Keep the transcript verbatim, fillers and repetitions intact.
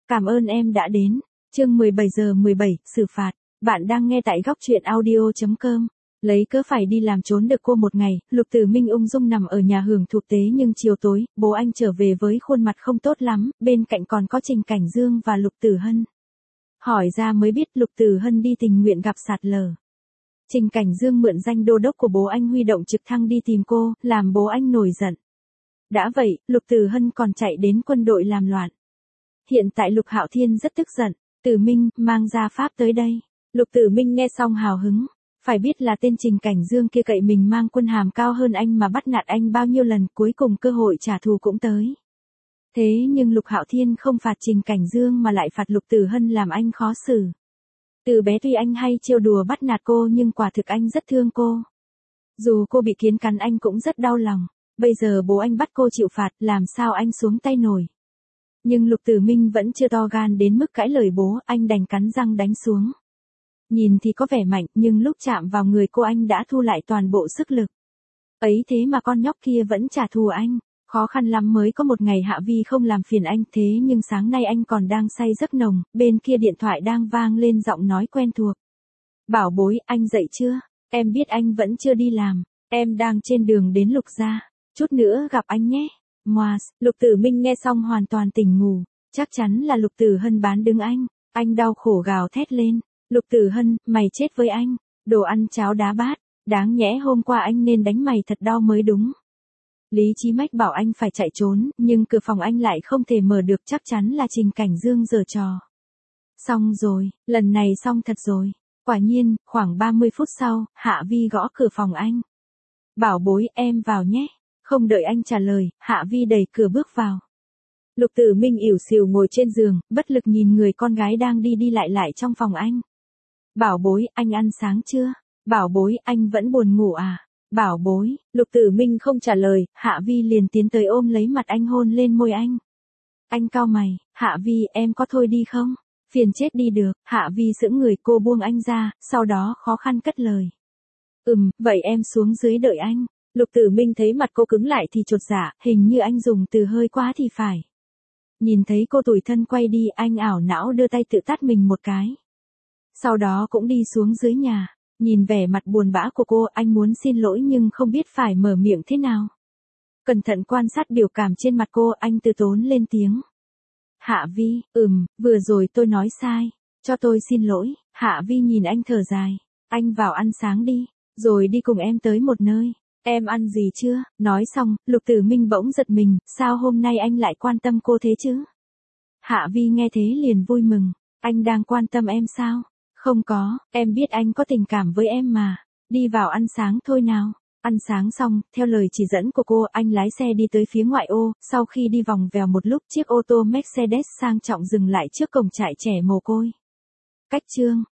Cảm ơn em đã đến. Chương mười bảy giờ mười bảy, xử phạt. Bạn đang nghe tại góc truyện audio chấm com. Lấy cớ phải đi làm trốn được cô một ngày, Lục Tử Minh ung dung nằm ở nhà hưởng thụ tế nhưng chiều tối, bố anh trở về với khuôn mặt không tốt lắm, bên cạnh còn có Trình Cảnh Dương và Lục Tử Hân. Hỏi ra mới biết Lục Tử Hân đi tình nguyện gặp sạt lở. Trình Cảnh Dương mượn danh đô đốc của bố anh huy động trực thăng đi tìm cô, làm bố anh nổi giận. Đã vậy, Lục Tử Hân còn chạy đến quân đội làm loạn. Hiện tại Lục Hạo Thiên rất tức giận, Tử Minh, mang gia pháp tới đây. Lục Tử Minh nghe xong hào hứng, phải biết là tên Trình Cảnh Dương kia cậy mình mang quân hàm cao hơn anh mà bắt nạt anh bao nhiêu lần, cuối cùng cơ hội trả thù cũng tới. Thế nhưng Lục Hạo Thiên không phạt Trình Cảnh Dương mà lại phạt Lục Tử Hân làm anh khó xử. Từ bé tuy anh hay trêu đùa bắt nạt cô nhưng quả thực anh rất thương cô. Dù cô bị kiến cắn anh cũng rất đau lòng, bây giờ bố anh bắt cô chịu phạt, làm sao anh xuống tay nổi. Nhưng Lục Tử Minh vẫn chưa to gan đến mức cãi lời bố, anh đành cắn răng đánh xuống. Nhìn thì có vẻ mạnh, nhưng lúc chạm vào người cô anh đã thu lại toàn bộ sức lực. Ấy thế mà con nhóc kia vẫn trả thù anh, khó khăn lắm mới có một ngày Hạ Vi không làm phiền anh, thế nhưng sáng nay anh còn đang say giấc nồng, bên kia điện thoại đang vang lên giọng nói quen thuộc. Bảo bối, anh dậy chưa? Em biết anh vẫn chưa đi làm, em đang trên đường đến Lục gia, chút nữa gặp anh nhé. Moas, Lục Tử Minh nghe xong hoàn toàn tỉnh ngủ, chắc chắn là Lục Tử Hân bán đứng anh, anh đau khổ gào thét lên. Lục Tử Hân, mày chết với anh, đồ ăn cháo đá bát, đáng nhẽ hôm qua anh nên đánh mày thật đau mới đúng. Lý Chí Mách bảo anh phải chạy trốn, nhưng cửa phòng anh lại không thể mở được, chắc chắn là Trình Cảnh Dương giở trò. Xong rồi, lần này xong thật rồi. Quả nhiên, khoảng ba mươi phút sau, Hạ Vi gõ cửa phòng anh. Bảo bối, em vào nhé. Không đợi anh trả lời, Hạ Vi đẩy cửa bước vào. Lục Tử Minh ỉu xìu ngồi trên giường, bất lực nhìn người con gái đang đi đi lại lại trong phòng anh. Bảo bối, anh ăn sáng chưa? Bảo bối, anh vẫn buồn ngủ à? Bảo bối, Lục Tử Minh không trả lời, Hạ Vi liền tiến tới ôm lấy mặt anh hôn lên môi anh. Anh cau mày, Hạ Vi, em có thôi đi không? Phiền chết đi được, Hạ Vi sững người, cô buông anh ra, sau đó khó khăn cất lời. Ừm, vậy em xuống dưới đợi anh. Lục Tử Minh thấy mặt cô cứng lại thì chột dạ, hình như anh dùng từ hơi quá thì phải. Nhìn thấy cô tủi thân quay đi, anh ảo não đưa tay tự tát mình một cái. Sau đó cũng đi xuống dưới nhà, nhìn vẻ mặt buồn bã của cô, anh muốn xin lỗi nhưng không biết phải mở miệng thế nào. Cẩn thận quan sát biểu cảm trên mặt cô, anh từ tốn lên tiếng. Hạ Vi, ừm, vừa rồi tôi nói sai, cho tôi xin lỗi. Hạ Vi nhìn anh thở dài, anh vào ăn sáng đi, rồi đi cùng em tới một nơi. Em ăn gì chưa? Nói xong, Lục Tử Minh bỗng giật mình, sao hôm nay anh lại quan tâm cô thế chứ? Hạ Vi nghe thế liền vui mừng, anh đang quan tâm em sao? Không có, em biết anh có tình cảm với em mà. Đi vào ăn sáng thôi nào. Ăn sáng xong, theo lời chỉ dẫn của cô, anh lái xe đi tới phía ngoại ô, sau khi đi vòng vèo một lúc, chiếc ô tô Mercedes sang trọng dừng lại trước cổng trại trẻ mồ côi. Cách chương